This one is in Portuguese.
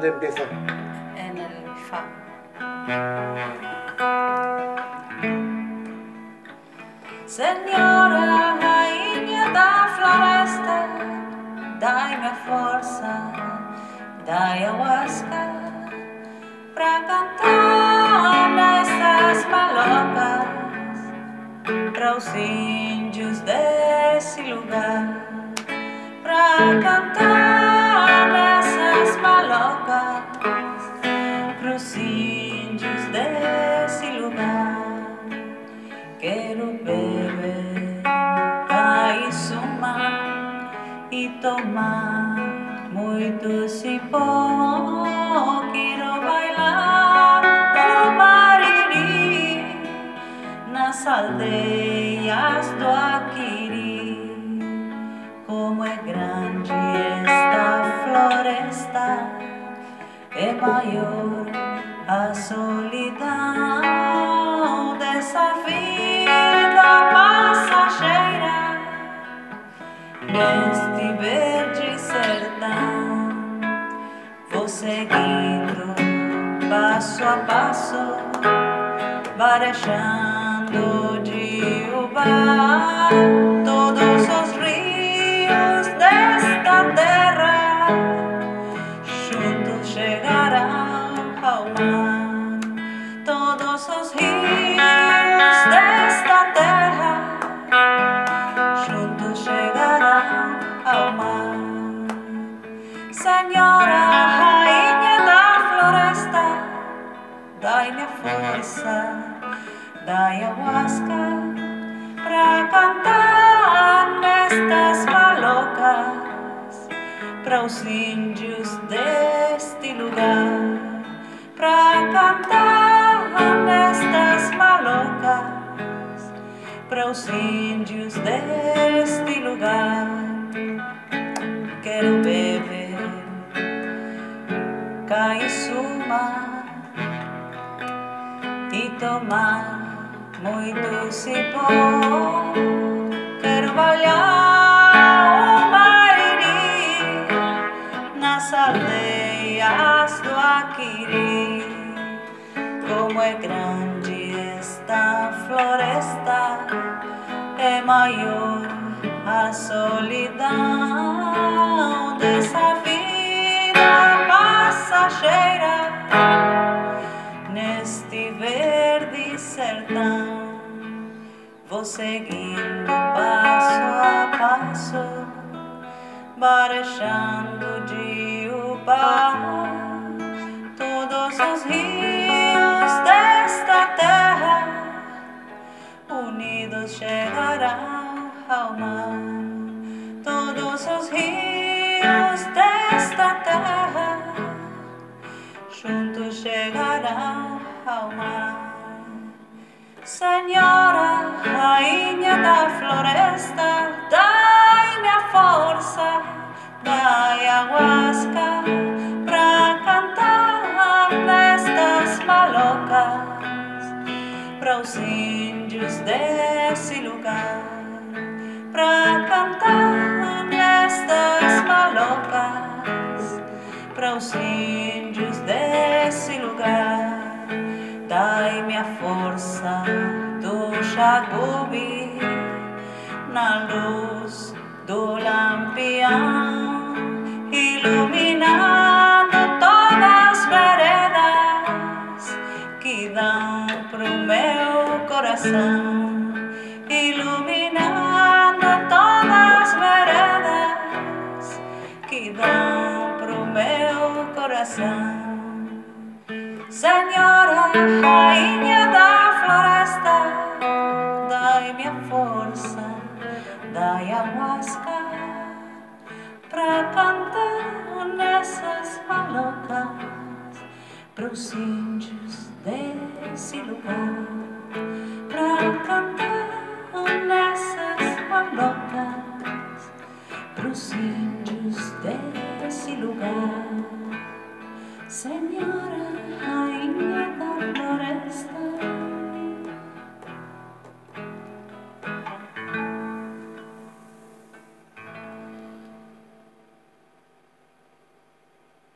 ¿Dónde empieza? En el Fa. Senhora, rainha da floresta, dai-me a força, dai ayahuasca pra cantar nessas malocas, pra os índios desse lugar, pra cantar nessas malocas, para os índios desse lugar. Quero beber caissuma e tomar muito cipó. Quero bailar o mariri nas aldeias do Aquiri. Como é grande esta floresta, é maior a solidão dessa vida passageira, neste verde sertão. Vou seguindo passo a passo, varejando de uva todos os rios desta terra, juntos chegarão ao mar. Todos os rios desta terra, juntos chegarão ao mar. Senhora, rainha da floresta, dai-me força, dai ayahuasca pra cantar nestas malocas, para os índios deste lugar, pra cantar nestas malocas, para os índios deste lugar. Quero beber caissuma e tomar muito cipó. Quero bailar o mariri nas aldeias do Aquiri. Como é grande esta floresta, é maior a solidão dessa vida passageira, neste verde sertão. Vou seguindo passo a passo, varejando de uva todos os rios desta terra, unidos chegarão ao mar. Todos os rios desta terra, juntos chegarão ao mar. Senhora, rainha da floresta, dai-me a força, dai ayahuasca pra cantar nestas malocas, para os índios desse lugar, pra cantar nestas malocas, para os índios desse lugar. Dai-me a força do jagubi na luz do lampião, iluminando todas as veredas que dão pro meu coração, iluminando todas as veredas que dão pro meu coração. Senhora, rainha da floresta, dai-me a força, dai ayahuasca pra cantar nessas malocas, pros índios desse lugar.